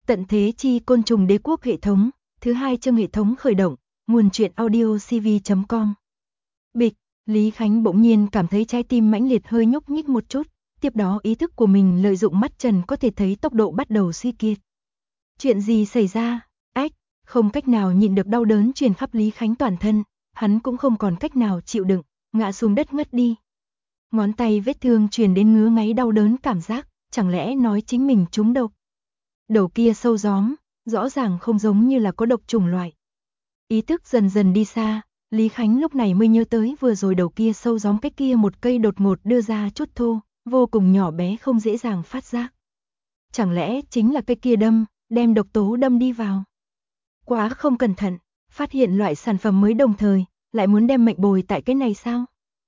Tận thế chi côn trùng đế quốc hệ thống, thứ 2 chương hệ thống khởi động, nguồn truyện audio cv.com. Bịch, Lý Khánh bỗng nhiên cảm thấy trái tim mãnh liệt hơi nhúc nhích một chút, tiếp đó ý thức của mình lợi dụng mắt trần có thể thấy tốc độ bắt đầu suy kiệt. Chuyện gì xảy ra? Ách, không cách nào nhịn được đau đớn truyền khắp Lý Khánh toàn thân, hắn cũng không còn cách nào chịu đựng, ngã xuống đất ngất đi. Ngón tay vết thương truyền đến ngứa ngáy đau đớn cảm giác, chẳng lẽ nói chính mình trúng độc. Đầu kia sâu gióm, rõ ràng không giống như là có độc chủng loại. Ý thức dần dần đi xa, Lý Khánh lúc này mới nhớ tới vừa rồi đầu kia sâu gióm cách kia một cây đột ngột đưa ra chút thô, vô cùng nhỏ bé không dễ dàng phát giác. Chẳng lẽ chính là cây kia đem độc tố đâm đi vào. Quá không cẩn thận, phát hiện loại sản phẩm mới đồng thời, lại muốn đem mệnh bồi tại cái này sao?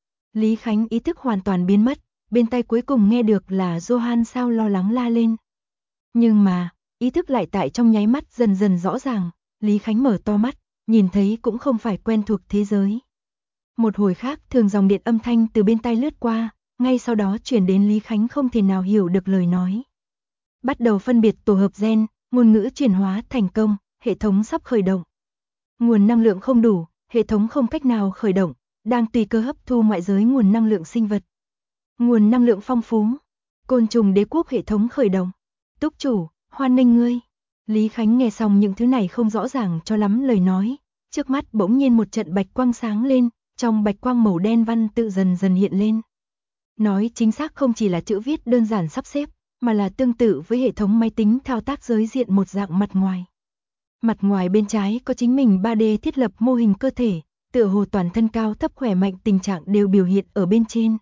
Lý Khánh ý thức hoàn toàn biến mất, bên tai cuối cùng nghe được là Johan sao lo lắng la lên. Nhưng mà, ý thức lại tại trong nháy mắt dần dần rõ ràng, Lý Khánh mở to mắt, nhìn thấy cũng không phải quen thuộc thế giới. Một hồi khác thường dòng điện âm thanh từ bên tai lướt qua, ngay sau đó truyền đến Lý Khánh không thể nào hiểu được lời nói. Bắt đầu phân biệt tổ hợp gen, ngôn ngữ chuyển hóa thành công, hệ thống sắp khởi động. Nguồn năng lượng không đủ, hệ thống không cách nào khởi động, đang tùy cơ hấp thu ngoại giới nguồn năng lượng sinh vật. Nguồn năng lượng phong phú, côn trùng đế quốc hệ thống khởi động. Túc chủ, hoan nghênh ngươi. Lý Khánh nghe xong những thứ này không rõ ràng cho lắm lời nói, trước mắt bỗng nhiên một trận bạch quang sáng lên, trong bạch quang màu đen văn tự dần dần hiện lên. Nói chính xác không chỉ là chữ viết đơn giản sắp xếp, mà là tương tự với hệ thống máy tính thao tác giới diện một dạng mặt ngoài. Mặt ngoài bên trái có chính mình 3D thiết lập mô hình cơ thể, tựa hồ toàn thân cao thấp khỏe mạnh tình trạng đều biểu hiện ở bên trên.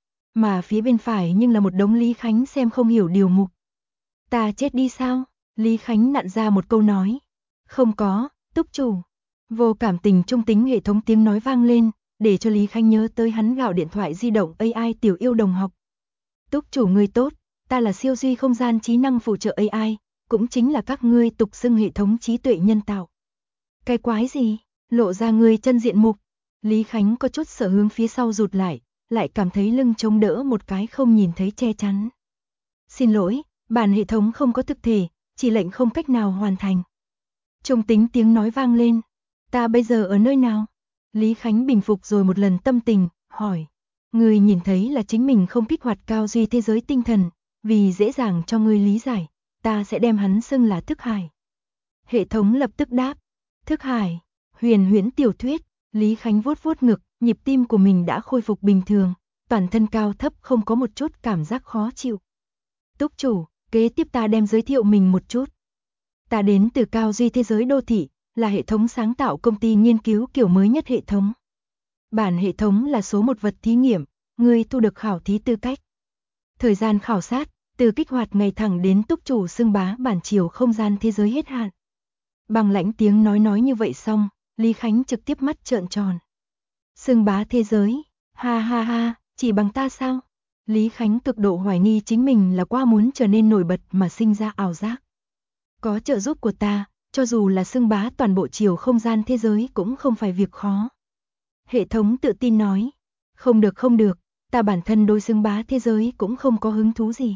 Mà phía bên phải nhưng là một đống Lý Khánh xem không hiểu điều mục. Ta chết đi sao? Lý Khánh nặn ra một câu nói. Không có, túc chủ. Vô cảm tình trung tính hệ thống tiếng nói vang lên, để cho Lý Khánh nhớ tới hắn gạo điện thoại di động AI tiểu yêu đồng học. Túc chủ người tốt, ta là siêu duy không gian trí năng phụ trợ AI, cũng chính là các ngươi tục xưng hệ thống trí tuệ nhân tạo. Cái quái gì? Lộ ra người chân diện mục. Lý Khánh có chút sợ hướng phía sau rụt lại cảm thấy lưng chống đỡ một cái không nhìn thấy che chắn. Xin lỗi, bản hệ thống không có thực thể, chỉ lệnh không cách nào hoàn thành. Trung tính tiếng nói vang lên. Ta bây giờ ở nơi nào? Lý Khánh bình phục rồi một lần tâm tình, hỏi. Người nhìn thấy là chính mình không kích hoạt cao duy thế giới tinh thần, vì dễ dàng cho ngươi lý giải, ta sẽ đem hắn xưng là thức hải. Hệ thống lập tức đáp. Thức hải, huyền huyễn tiểu thuyết. Lý Khánh vuốt vuốt ngực, nhịp tim của mình đã khôi phục bình thường, toàn thân cao thấp không có một chút cảm giác khó chịu. Túc chủ, kế tiếp ta đem giới thiệu mình một chút. Ta đến từ cao duy thế giới đô thị, là hệ thống sáng tạo công ty nghiên cứu kiểu mới nhất hệ thống. Bản hệ thống là số một vật thí nghiệm, ngươi thu được khảo thí tư cách. Thời gian khảo sát, từ kích hoạt ngày thẳng đến túc chủ xưng bá bản chiều không gian thế giới hết hạn. Bằng lãnh tiếng nói như vậy xong, Lý Khánh trực tiếp mắt trợn tròn. Xưng bá thế giới, ha ha ha, chỉ bằng ta sao? Lý Khánh cực độ hoài nghi chính mình là qua muốn trở nên nổi bật mà sinh ra ảo giác. Có trợ giúp của ta, cho dù là xưng bá toàn bộ chiều không gian thế giới cũng không phải việc khó. Hệ thống tự tin nói, không được, ta bản thân đối xưng bá thế giới cũng không có hứng thú gì.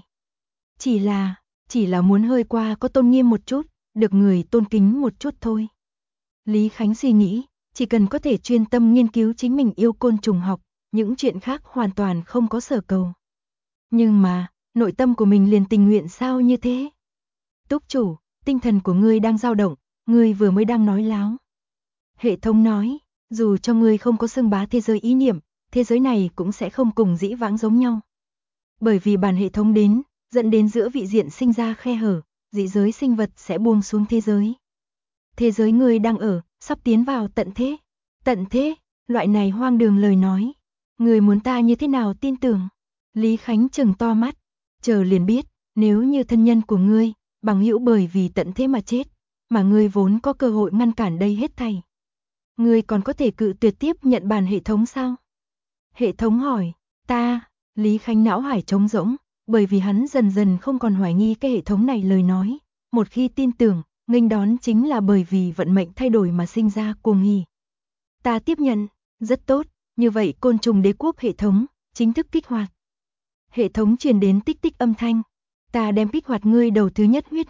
Chỉ là muốn hơi qua có tôn nghiêm một chút, được người tôn kính một chút thôi. Lý Khánh suy nghĩ, chỉ cần có thể chuyên tâm nghiên cứu chính mình yêu côn trùng học, những chuyện khác hoàn toàn không có sở cầu. Nhưng mà, nội tâm của mình liền tình nguyện sao như thế? Túc chủ, tinh thần của ngươi đang dao động, ngươi vừa mới đang nói láo. Hệ thống nói, dù cho ngươi không có xưng bá thế giới ý niệm, thế giới này cũng sẽ không cùng dĩ vãng giống nhau. Bởi vì bản hệ thống đến, dẫn đến giữa vị diện sinh ra khe hở, dị giới sinh vật sẽ buông xuống thế giới. Thế giới ngươi đang ở, sắp tiến vào tận thế. Tận thế, loại này hoang đường lời nói. Ngươi muốn ta như thế nào tin tưởng? Lý Khánh trừng to mắt, chờ liền biết, nếu như thân nhân của ngươi, bằng hữu bởi vì tận thế mà chết, mà ngươi vốn có cơ hội ngăn cản đây hết thảy. Ngươi còn có thể cự tuyệt tiếp nhận bản hệ thống sao? Hệ thống hỏi, ta, Lý Khánh não hải trống rỗng, bởi vì hắn dần dần không còn hoài nghi cái hệ thống này lời nói, một khi tin tưởng, nghênh đón chính là bởi vì vận mệnh thay đổi mà sinh ra cuồng hỉ. Ta tiếp nhận, rất tốt, như vậy côn trùng đế quốc hệ thống, chính thức kích hoạt. Hệ thống truyền đến tích tích âm thanh, ta đem kích hoạt ngươi đầu thứ nhất huyết mạch,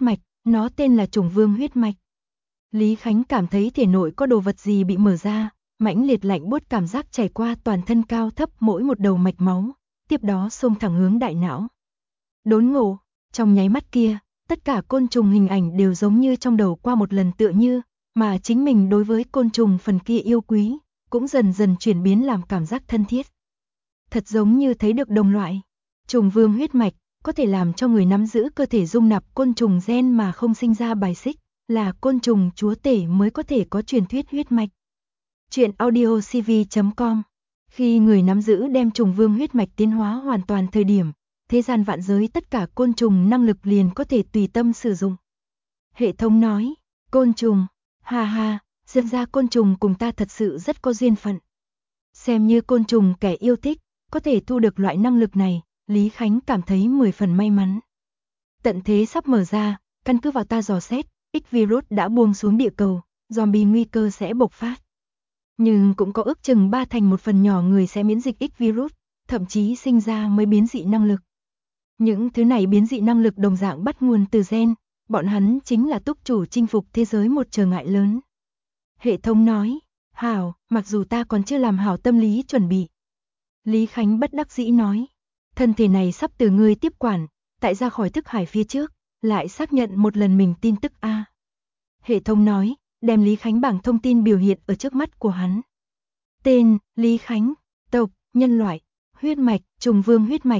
Nó tên là trùng vương huyết mạch. Lý Khánh cảm thấy thể nội có đồ vật gì bị mở ra, mãnh liệt lạnh buốt cảm giác chảy qua toàn thân cao thấp mỗi một đầu mạch máu, tiếp đó xông thẳng hướng đại não. Đốn ngộ, trong nháy mắt kia, tất cả côn trùng hình ảnh đều giống như trong đầu qua một lần tựa như, mà chính mình đối với côn trùng phần kia yêu quý, cũng dần dần chuyển biến làm cảm giác thân thiết. Thật giống như thấy được đồng loại. Trùng vương huyết mạch có thể làm cho người nắm giữ cơ thể dung nạp côn trùng gen mà không sinh ra bài xích, là côn trùng chúa tể mới có thể có truyền thuyết huyết mạch. Chuyện audiocv.com. Khi người nắm giữ đem trùng vương huyết mạch tiến hóa hoàn toàn thời điểm, thế gian vạn giới tất cả côn trùng năng lực liền có thể tùy tâm sử dụng. Hệ thống nói, côn trùng, ha ha, xem ra côn trùng cùng ta thật sự rất có duyên phận. Xem như côn trùng kẻ yêu thích, có thể thu được loại năng lực này, Lý Khánh cảm thấy 10 phần may mắn. Tận thế sắp mở ra, căn cứ vào ta dò xét, X-virus đã buông xuống địa cầu, zombie nguy cơ sẽ bộc phát. Nhưng cũng có ước chừng 3/1 nhỏ người sẽ miễn dịch X-virus, thậm chí sinh ra mới biến dị năng lực. Những thứ này biến dị năng lực đồng dạng bắt nguồn từ gen, bọn hắn chính là túc chủ chinh phục thế giới một trở ngại lớn. Hệ thống nói, hảo, mặc dù ta còn chưa làm hảo tâm lý chuẩn bị. Lý Khánh bất đắc dĩ nói, thân thể này sắp từ ngươi tiếp quản, tại ra khỏi thức hải phía trước, lại xác nhận một lần mình tin tức A. Hệ thống nói, đem Lý Khánh bảng thông tin biểu hiện ở trước mắt của hắn. Tên, Lý Khánh, tộc, nhân loại, huyết mạch, trùng vương huyết mạch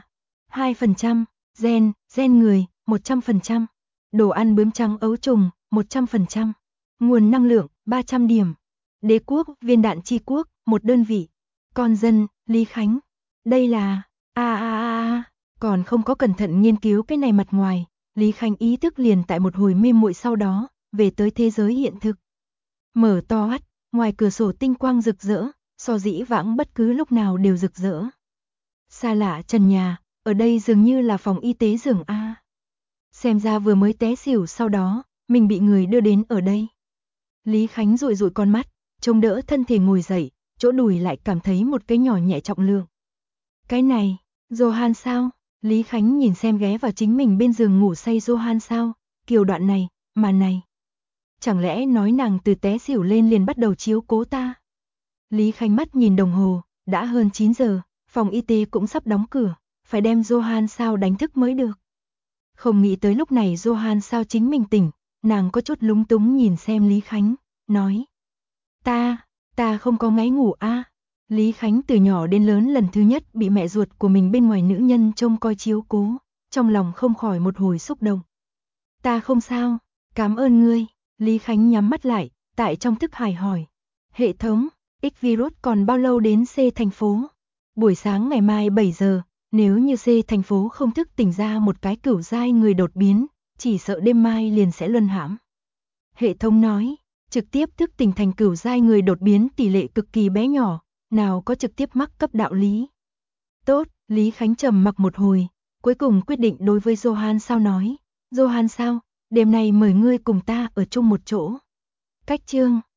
2%, gen, gen người, 100%, đồ ăn bướm trắng ấu trùng, 100%, nguồn năng lượng, 300 điểm, đế quốc, viên đạn chi quốc, 1 đơn vị, con dân, Lý Khánh. Đây là, còn không có cẩn thận nghiên cứu cái này mặt ngoài, Lý Khánh ý thức liền tại một hồi mê muội sau đó, về tới thế giới hiện thực. Mở to mắt, ngoài cửa sổ tinh quang rực rỡ, so dĩ vãng bất cứ lúc nào đều rực rỡ. Xa lạ trần nhà, ở đây dường như là phòng y tế giường A. Xem ra vừa mới té xỉu sau đó, mình bị người đưa đến ở đây. Lý Khánh dụi dụi con mắt, chống đỡ thân thể ngồi dậy, chỗ đùi lại cảm thấy một cái nhỏ nhẹ trọng lượng. Cái này, Johan sao? Lý Khánh nhìn xem ghé vào chính mình bên giường ngủ say Johan sao? Kiều đoạn này, mà này. Chẳng lẽ nói nàng từ té xỉu lên liền bắt đầu chiếu cố ta? Lý Khánh mắt nhìn đồng hồ, đã hơn 9 giờ, phòng y tế cũng sắp đóng cửa, phải đem Johan sao đánh thức mới được. Không nghĩ tới lúc này Johan sao chính mình tỉnh, nàng có chút lúng túng nhìn xem Lý Khánh, nói. Ta không có ngáy ngủ a. Lý Khánh từ nhỏ đến lớn lần thứ nhất bị mẹ ruột của mình bên ngoài nữ nhân trông coi chiếu cố, trong lòng không khỏi một hồi xúc động. Ta không sao, cảm ơn ngươi. Lý Khánh nhắm mắt lại, tại trong thức hải hỏi. Hệ thống, X-virus còn bao lâu đến C thành phố? Buổi sáng ngày mai 7 giờ, nếu như C thành phố không thức tỉnh ra một cái cửu giai người đột biến, chỉ sợ đêm mai liền sẽ luân hãm. Hệ thống nói, trực tiếp thức tỉnh thành cửu giai người đột biến tỷ lệ cực kỳ bé nhỏ, nào có trực tiếp mắc cấp đạo lý. Tốt, Lý Khánh trầm mặc một hồi, cuối cùng quyết định đối với Johan sao nói. Johan sao, đêm nay mời ngươi cùng ta ở chung một chỗ. Cách chương